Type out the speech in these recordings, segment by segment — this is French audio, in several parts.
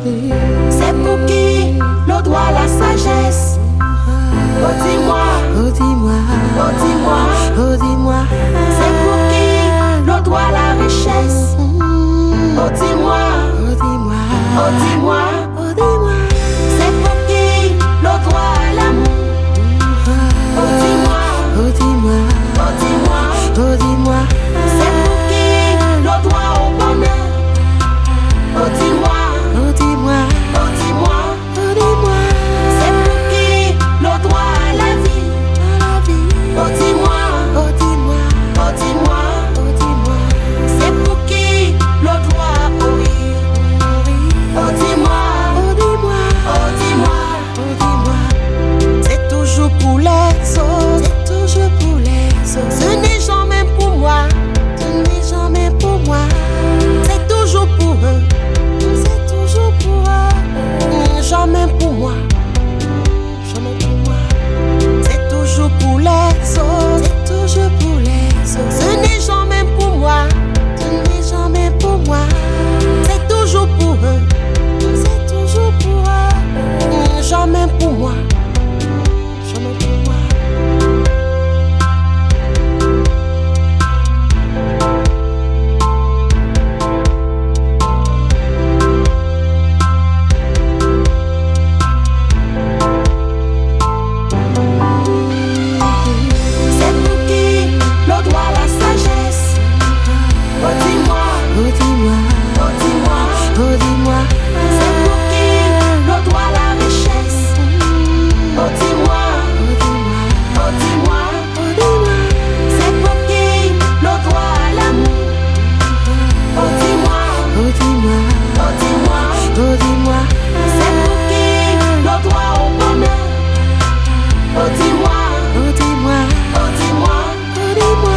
C'est pour qui le droit, la sagesse? Oh dis-moi, oh dis-moi, oh dis-moi, oh dis-moi. c'est pour qui le droit, la richesse? Oh dis-moi, Oh dis-moi, oh dis-moi, oh dis-moi. c'est pour qui le droit à l'amour? Oh dis-moi, Oh dis-moi, oh dis-moi, oh dis-moi. c'est pour qui le droit au bonheur? Oh dis-moi, Oh dis-moi, oh dis-moi, oh dis-moi. c'est pour qui le droit à la vie? La vie. Oh dis-moi, Oh dis-moi, oh dis-moi, oh dis-moi. c'est pour qui le droit au rire? Oh dis-moi, Oh dis-moi, oh dis-moi, oh dis-moi. c'est toujours pour les autres, C'est toujours pour les autres. ce n'est jamais pour moi, Ce n'est jamais pour moi. c'est toujours pour eux, C'est toujours pour eux. jamais pour moi, Jamais pour moi. c'est toujours pour les autres, C'est toujours pour les autres. ce n'est jamais pour moi, Ce n'est jamais pour moi. c'est toujours pour eux, C'est toujours pour eux. jamais pour moi. Jamais pour moi. C'est pour qui le droit, la sagesse? Oh dis-moi, Oh dis-moi, oh dis-moi, oh dis-moi. c'est pour qui le droit, la richesse? Oh dis-moi, Oh dis-moi, oh dis-moi, oh dis-moi. c'est pour qui le droit à l'amour? Oh dis-moi, Oh dis-moi, oh dis-moi, oh dis-moi. c'est pour qui le droit au bonheur? Oh dis-moi, Oh dis-moi, oh dis-moi, oh dis-moi.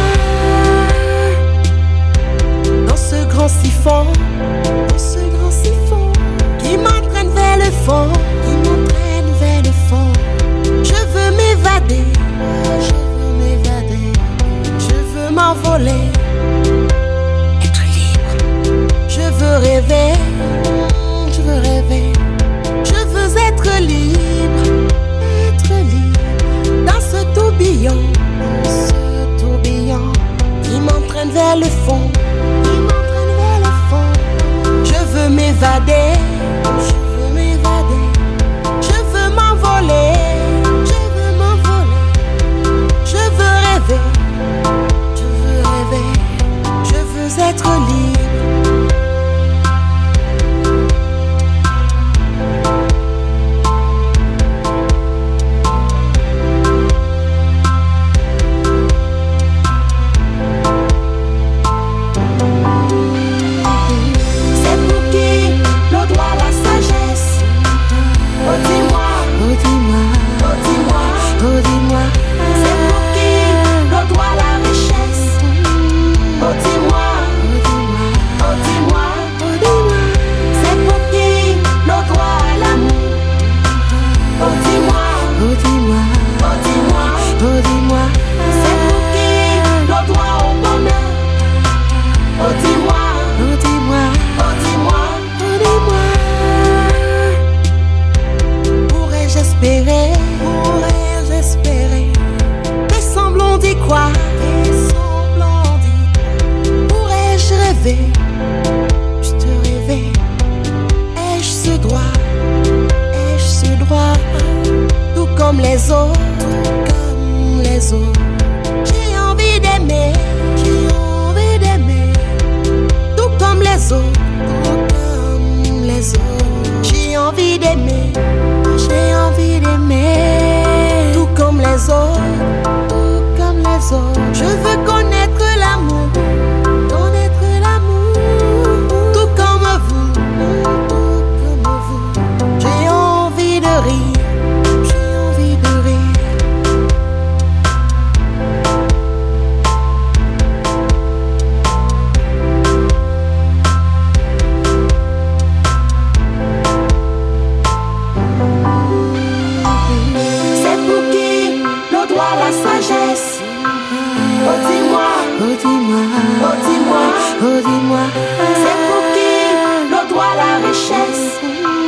dans ce grand siphon Dans ce grand siphon qui m'entraîne vers le fond, qui m'entraîne vers le fond. je veux m'évader, Je veux m'évader, je veux m'envoler, être libre. je veux rêver, Je veux rêver, je veux être libre être libre. dans ce tourbillon Ce tourbillon qui m'entraîne vers le fond. qui m'entraîne vers le fond. Je veux m'évader, Je veux m'évader, je veux m'envoler, je veux m'envoler. je veux rêver, Je veux rêver, je veux être libre. C'est pour qui le droit, la sagesse? Oh dis-moi, oh dis-moi, oh dis-moi, oh dis-moi. c'est pour qui le droit, la richesse? Oh dis-moi, Oh dis-moi, oh dis-moi, oh dis-moi. c'est pour qui le droit à l'amour? Oh dis-moi, Oh dis-moi, oh dis-moi, oh dis-moi. c'est pour qui le droit au bonheur? Oh dis-moi, Oh dis-moi, oh dis-moi, oh dis-moi. pourrais-je espérer, mais semblons d'y croire, pourrais-je rêver, Juste rêver, ai-je ce droit, tout comme les autres, comme les autres. j'ai envie d'aimer, J'ai envie d'aimer, tout comme les autres, comme les autres. j'ai envie d'aimer, J'ai envie d'aimer, tout comme les autres, tout comme les autres. je veux connaître l'amour, Connaître l'amour, tout comme vous, tout comme vous. j'ai envie de rire, J'ai envie de rire, c'est pour qui le droit, la sagesse? Oh dis-moi, oh dis-moi, oh dis-moi, oh dis-moi. c'est pour qui le droit, la richesse?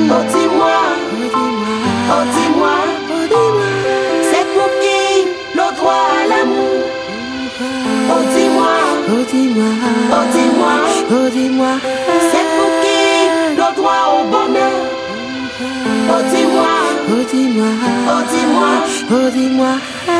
Oh dis-moi, oh dis-moi, c'est pour qui le droit à l'amour? Oh dis-moi, Oh dis-moi, oh dis-moi, oh dis-moi, c'est pour qui le droit au bonheur? Oh dis-moi, oh dis-moi, oh dis-moi, oh dis-moi.